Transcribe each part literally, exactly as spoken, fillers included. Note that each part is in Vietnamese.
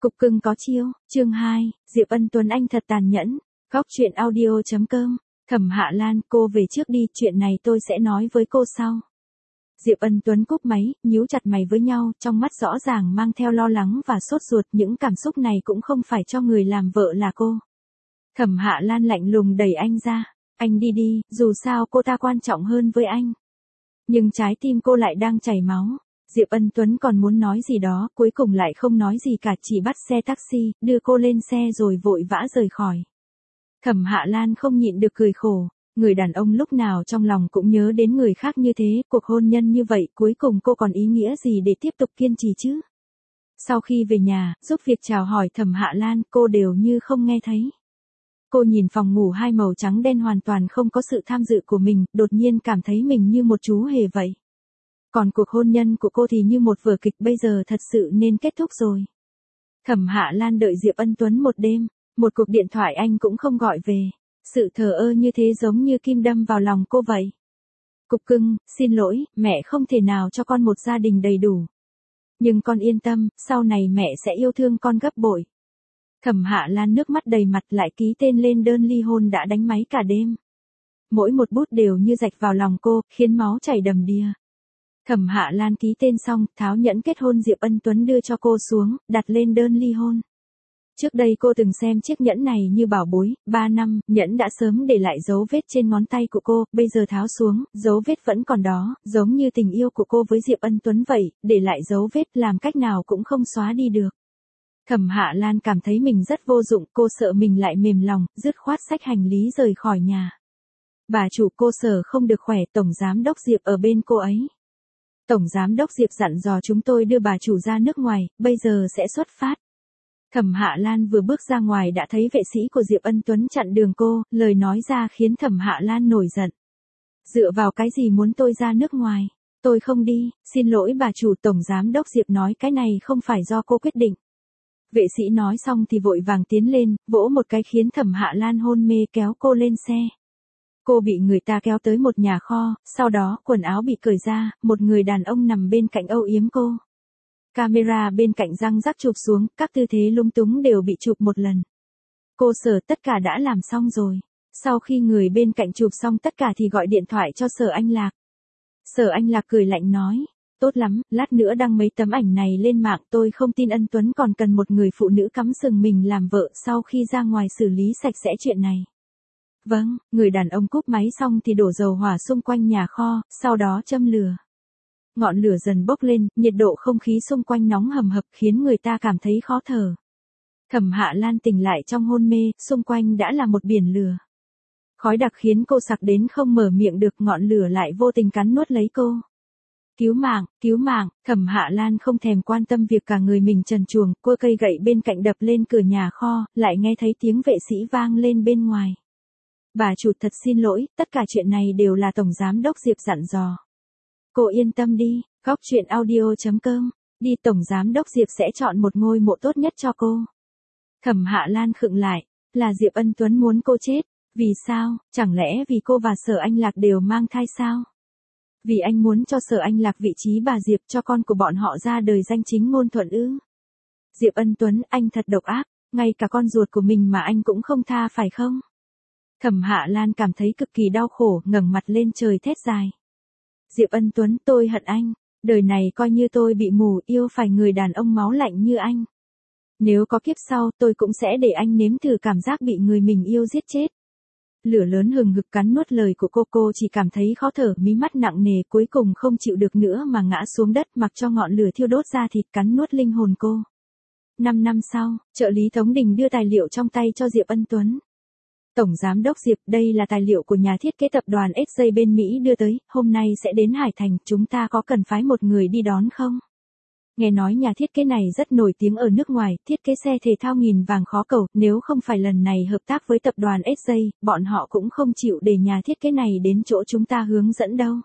Cục cưng có chiêu, chương hai, Diệp Ân Tuấn anh thật tàn nhẫn. Góc truyện audio chấm com. Thẩm Hạ Lan, cô về trước đi, chuyện này tôi sẽ nói với cô sau. Diệp Ân Tuấn cúp máy, nhíu chặt mày với nhau, trong mắt rõ ràng mang theo lo lắng và sốt ruột, những cảm xúc này cũng không phải cho người làm vợ là cô. Thẩm Hạ Lan lạnh lùng đẩy anh ra, anh đi đi, dù sao cô ta quan trọng hơn với anh. Nhưng trái tim cô lại đang chảy máu. Diệp Ân Tuấn còn muốn nói gì đó, cuối cùng lại không nói gì cả, chỉ bắt xe taxi, đưa cô lên xe rồi vội vã rời khỏi. Thẩm Hạ Lan không nhịn được cười khổ, người đàn ông lúc nào trong lòng cũng nhớ đến người khác như thế, cuộc hôn nhân như vậy cuối cùng cô còn ý nghĩa gì để tiếp tục kiên trì chứ? Sau khi về nhà, giúp việc chào hỏi Thẩm Hạ Lan, cô đều như không nghe thấy. Cô nhìn phòng ngủ hai màu trắng đen hoàn toàn không có sự tham dự của mình, đột nhiên cảm thấy mình như một chú hề vậy. Còn cuộc hôn nhân của cô thì như một vở kịch, bây giờ thật sự nên kết thúc rồi. Thẩm Hạ Lan đợi Diệp Ân Tuấn một đêm, một cuộc điện thoại anh cũng không gọi về. Sự thờ ơ như thế giống như kim đâm vào lòng cô vậy. Cục cưng, xin lỗi, mẹ không thể nào cho con một gia đình đầy đủ. Nhưng con yên tâm, sau này mẹ sẽ yêu thương con gấp bội. Thẩm Hạ Lan nước mắt đầy mặt lại ký tên lên đơn ly hôn đã đánh máy cả đêm. Mỗi một bút đều như rạch vào lòng cô, khiến máu chảy đầm đìa. Thẩm Hạ Lan ký tên xong, tháo nhẫn kết hôn Diệp Ân Tuấn đưa cho cô xuống, đặt lên đơn ly hôn. Trước đây cô từng xem chiếc nhẫn này như bảo bối, ba năm, nhẫn đã sớm để lại dấu vết trên ngón tay của cô, bây giờ tháo xuống, dấu vết vẫn còn đó, giống như tình yêu của cô với Diệp Ân Tuấn vậy, để lại dấu vết làm cách nào cũng không xóa đi được. Thẩm Hạ Lan cảm thấy mình rất vô dụng, cô sợ mình lại mềm lòng, dứt khoát xách hành lý rời khỏi nhà. Bà chủ cô Sở không được khỏe, Tổng Giám đốc Diệp ở bên cô ấy. Tổng Giám đốc Diệp dặn dò chúng tôi đưa bà chủ ra nước ngoài, bây giờ sẽ xuất phát. Thẩm Hạ Lan vừa bước ra ngoài đã thấy vệ sĩ của Diệp Ân Tuấn chặn đường cô, lời nói ra khiến Thẩm Hạ Lan nổi giận. Dựa vào cái gì muốn tôi ra nước ngoài? Tôi không đi, xin lỗi bà chủ. Tổng Giám đốc Diệp nói cái này không phải do cô quyết định. Vệ sĩ nói xong thì vội vàng tiến lên, vỗ một cái khiến Thẩm Hạ Lan hôn mê, kéo cô lên xe. Cô bị người ta kéo tới một nhà kho, sau đó quần áo bị cởi ra, một người đàn ông nằm bên cạnh âu yếm cô. Camera bên cạnh răng rắc chụp xuống, các tư thế lung túng đều bị chụp một lần. Cô Sở tất cả đã làm xong rồi. Sau khi người bên cạnh chụp xong tất cả thì gọi điện thoại cho Sở Anh Lạc. Sở Anh Lạc cười lạnh nói, tốt lắm, lát nữa đăng mấy tấm ảnh này lên mạng, tôi không tin Ân Tuấn còn cần một người phụ nữ cắm sừng mình làm vợ, sau khi ra ngoài xử lý sạch sẽ chuyện này. Vâng, người đàn ông cúp máy xong thì đổ dầu hỏa xung quanh nhà kho, sau đó châm lửa. Ngọn lửa dần bốc lên, nhiệt độ không khí xung quanh nóng hầm hập khiến người ta cảm thấy khó thở. Thẩm Hạ Lan tỉnh lại trong hôn mê, xung quanh đã là một biển lửa. Khói đặc khiến cô sặc đến không mở miệng được, ngọn lửa lại vô tình cắn nuốt lấy cô. Cứu mạng, cứu mạng, Thẩm Hạ Lan không thèm quan tâm việc cả người mình trần truồng, cô cây gậy bên cạnh đập lên cửa nhà kho, lại nghe thấy tiếng vệ sĩ vang lên bên ngoài. Bà chủ thật xin lỗi, tất cả chuyện này đều là Tổng Giám đốc Diệp dặn dò. Cô yên tâm đi, góc truyện audio chấm com, đi, Tổng Giám đốc Diệp sẽ chọn một ngôi mộ tốt nhất cho cô. Thẩm Hạ Lan khựng lại, là Diệp Ân Tuấn muốn cô chết, vì sao, chẳng lẽ vì cô và Sở Anh Lạc đều mang thai sao? Vì anh muốn cho Sở Anh Lạc vị trí bà Diệp, cho con của bọn họ ra đời danh chính ngôn thuận ư? Diệp Ân Tuấn, anh thật độc ác, ngay cả con ruột của mình mà anh cũng không tha phải không? Thẩm Hạ Lan cảm thấy cực kỳ đau khổ, ngẩng mặt lên trời thét dài. Diệp Ân Tuấn, tôi hận anh, đời này coi như tôi bị mù, yêu phải người đàn ông máu lạnh như anh. Nếu có kiếp sau, tôi cũng sẽ để anh nếm thử cảm giác bị người mình yêu giết chết. Lửa lớn hừng hực cắn nuốt lời của cô, cô chỉ cảm thấy khó thở, mí mắt nặng nề, cuối cùng không chịu được nữa mà ngã xuống đất, mặc cho ngọn lửa thiêu đốt da thịt cắn nuốt linh hồn cô. Năm năm sau, trợ lý Tống Đình đưa tài liệu trong tay cho Diệp Ân Tuấn. Tổng Giám đốc Diệp, đây là tài liệu của nhà thiết kế tập đoàn ét gi bên Mỹ đưa tới, hôm nay sẽ đến Hải Thành, chúng ta có cần phái một người đi đón không? Nghe nói nhà thiết kế này rất nổi tiếng ở nước ngoài, thiết kế xe thể thao nghìn vàng khó cầu, nếu không phải lần này hợp tác với tập đoàn ét gi, bọn họ cũng không chịu để nhà thiết kế này đến chỗ chúng ta hướng dẫn đâu.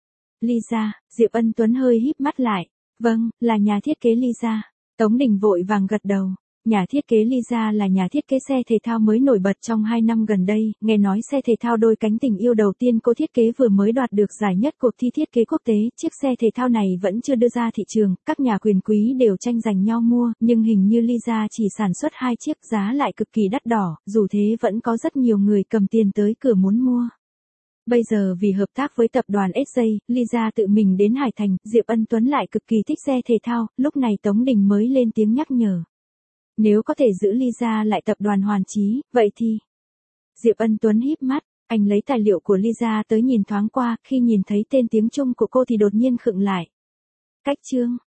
Lisa, Diệp Ân Tuấn hơi híp mắt lại, vâng, là nhà thiết kế Lisa. Tống Đình vội vàng gật đầu. Nhà thiết kế Lisa là nhà thiết kế xe thể thao mới nổi bật trong hai năm gần đây, nghe nói xe thể thao đôi cánh tình yêu đầu tiên cô thiết kế vừa mới đoạt được giải nhất cuộc thi thiết kế quốc tế, chiếc xe thể thao này vẫn chưa đưa ra thị trường, các nhà quyền quý đều tranh giành nhau mua, nhưng hình như Lisa chỉ sản xuất hai chiếc, giá lại cực kỳ đắt đỏ, dù thế vẫn có rất nhiều người cầm tiền tới cửa muốn mua. Bây giờ vì hợp tác với tập đoàn ét gi, Lisa tự mình đến Hải Thành, Diệp Ân Tuấn lại cực kỳ thích xe thể thao, lúc này Tống Đình mới lên tiếng nhắc nhở. Nếu có thể giữ Lisa lại tập đoàn Hoàn Chí, vậy thì... Diệp Ân Tuấn híp mắt, anh lấy tài liệu của Lisa tới nhìn thoáng qua, khi nhìn thấy tên tiếng Trung của cô thì đột nhiên khựng lại. Cách chương